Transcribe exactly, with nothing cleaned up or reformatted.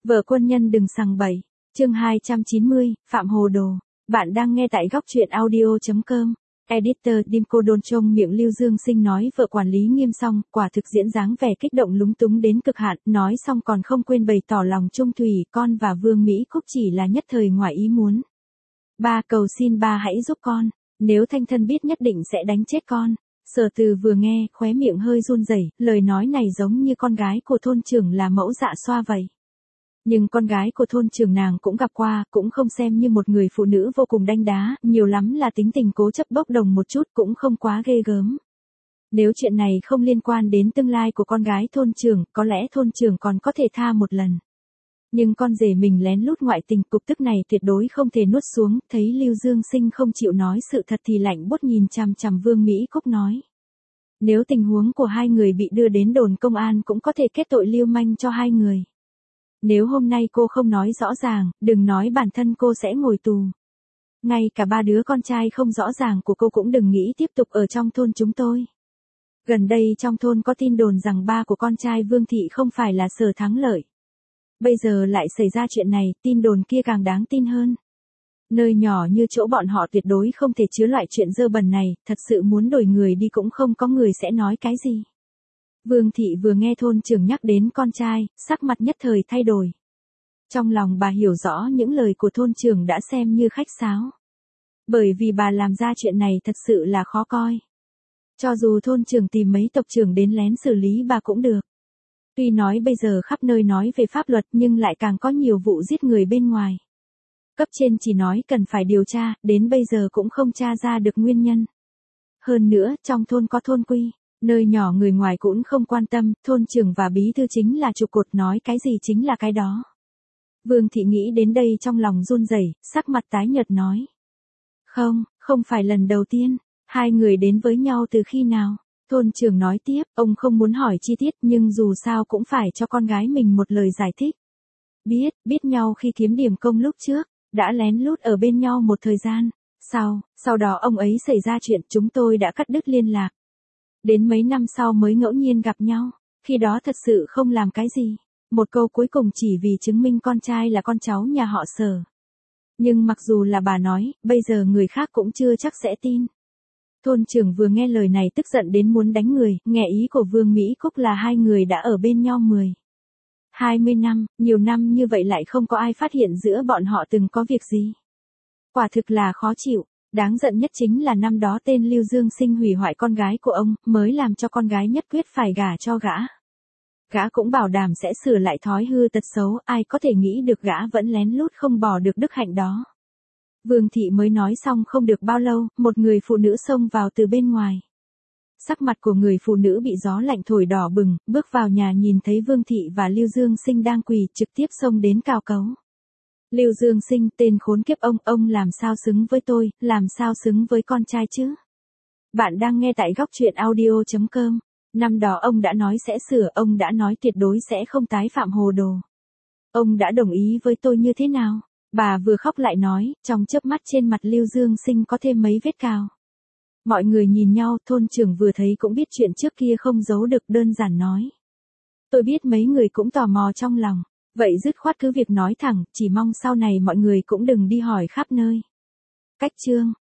Vợ quân nhân đừng sằng bậy. Chương hai trăm chín mươi, Phạm Hồ Đồ. Bạn đang nghe tại góc truyện audio chấm com. Editor Dimco Đôn Trông miệng Lưu Dương Sinh nói vợ quản lý nghiêm xong, quả thực diễn dáng vẻ kích động lúng túng đến cực hạn, nói xong còn không quên bày tỏ lòng trung thủy, con và Vương Mỹ Cúc chỉ là nhất thời ngoài ý muốn. Ba cầu xin ba hãy giúp con, nếu Thanh Thân biết nhất định sẽ đánh chết con. Sở Từ vừa nghe, khóe miệng hơi run rẩy, lời nói này giống như con gái của thôn trưởng là mẫu dạ xoa vậy. Nhưng con gái của thôn trưởng nàng cũng gặp qua, cũng không xem như một người phụ nữ vô cùng đanh đá, nhiều lắm là tính tình cố chấp bốc đồng một chút cũng không quá ghê gớm. Nếu chuyện này không liên quan đến tương lai của con gái thôn trưởng, có lẽ thôn trưởng còn có thể tha một lần. Nhưng con rể mình lén lút ngoại tình, cục tức này tuyệt đối không thể nuốt xuống, thấy Lưu Dương Sinh không chịu nói sự thật thì lạnh buốt nhìn chằm chằm Vương Mỹ Cúc nói. Nếu tình huống của hai người bị đưa đến đồn công an cũng có thể kết tội lưu manh cho hai người. Nếu hôm nay cô không nói rõ ràng, đừng nói bản thân cô sẽ ngồi tù. Ngay cả ba đứa con trai không rõ ràng của cô cũng đừng nghĩ tiếp tục ở trong thôn chúng tôi. Gần đây trong thôn có tin đồn rằng ba của con trai Vương Thị không phải là Sở Thắng Lợi. Bây giờ lại xảy ra chuyện này, tin đồn kia càng đáng tin hơn. Nơi nhỏ như chỗ bọn họ tuyệt đối không thể chứa loại chuyện dơ bẩn này, thật sự muốn đổi người đi cũng không có người sẽ nói cái gì. Vương Thị vừa nghe thôn trưởng nhắc đến con trai, sắc mặt nhất thời thay đổi. Trong lòng bà hiểu rõ những lời của thôn trưởng đã xem như khách sáo. Bởi vì bà làm ra chuyện này thật sự là khó coi. Cho dù thôn trưởng tìm mấy tộc trưởng đến lén xử lý bà cũng được. Tuy nói bây giờ khắp nơi nói về pháp luật nhưng lại càng có nhiều vụ giết người bên ngoài. Cấp trên chỉ nói cần phải điều tra, đến bây giờ cũng không tra ra được nguyên nhân. Hơn nữa, trong thôn có thôn quy. Nơi nhỏ người ngoài cũng không quan tâm, thôn trưởng và bí thư chính là trụ cột, nói cái gì chính là cái đó. Vương Thị nghĩ đến đây trong lòng run rẩy, sắc mặt tái nhợt nói. Không, không phải lần đầu tiên, hai người đến với nhau từ khi nào? Thôn trưởng nói tiếp, ông không muốn hỏi chi tiết nhưng dù sao cũng phải cho con gái mình một lời giải thích. Biết, biết nhau khi kiếm điểm công lúc trước, đã lén lút ở bên nhau một thời gian. Sau, sau đó ông ấy xảy ra chuyện chúng tôi đã cắt đứt liên lạc. Đến mấy năm sau mới ngẫu nhiên gặp nhau, khi đó thật sự không làm cái gì. Một câu cuối cùng chỉ vì chứng minh con trai là con cháu nhà họ Sở. Nhưng mặc dù là bà nói, bây giờ người khác cũng chưa chắc sẽ tin. Thôn trưởng vừa nghe lời này tức giận đến muốn đánh người, nghe ý của Vương Mỹ Cúc là hai người đã ở bên nhau mười, hai mươi năm, nhiều năm như vậy lại không có ai phát hiện giữa bọn họ từng có việc gì. Quả thực là khó chịu. Đáng giận nhất chính là năm đó tên Lưu Dương Sinh hủy hoại con gái của ông, mới làm cho con gái nhất quyết phải gả cho gã. Gã cũng bảo đảm sẽ sửa lại thói hư tật xấu, ai có thể nghĩ được gã vẫn lén lút không bỏ được đức hạnh đó. Vương Thị mới nói xong không được bao lâu, một người phụ nữ xông vào từ bên ngoài. Sắc mặt của người phụ nữ bị gió lạnh thổi đỏ bừng, bước vào nhà nhìn thấy Vương Thị và Lưu Dương Sinh đang quỳ, trực tiếp xông đến cào cấu. Lưu Dương Sinh, tên khốn kiếp ông, ông làm sao xứng với tôi, làm sao xứng với con trai chứ? Bạn đang nghe tại góc truyện audio chấm com. Năm đó ông đã nói sẽ sửa, ông đã nói tuyệt đối sẽ không tái phạm hồ đồ. Ông đã đồng ý với tôi như thế nào? Bà vừa khóc lại nói, trong chớp mắt trên mặt Lưu Dương Sinh có thêm mấy vết cào. Mọi người nhìn nhau, thôn trưởng vừa thấy cũng biết chuyện trước kia không giấu được, đơn giản nói. Tôi biết mấy người cũng tò mò trong lòng. Vậy dứt khoát cứ việc nói thẳng, chỉ mong sau này mọi người cũng đừng đi hỏi khắp nơi. Cách chương,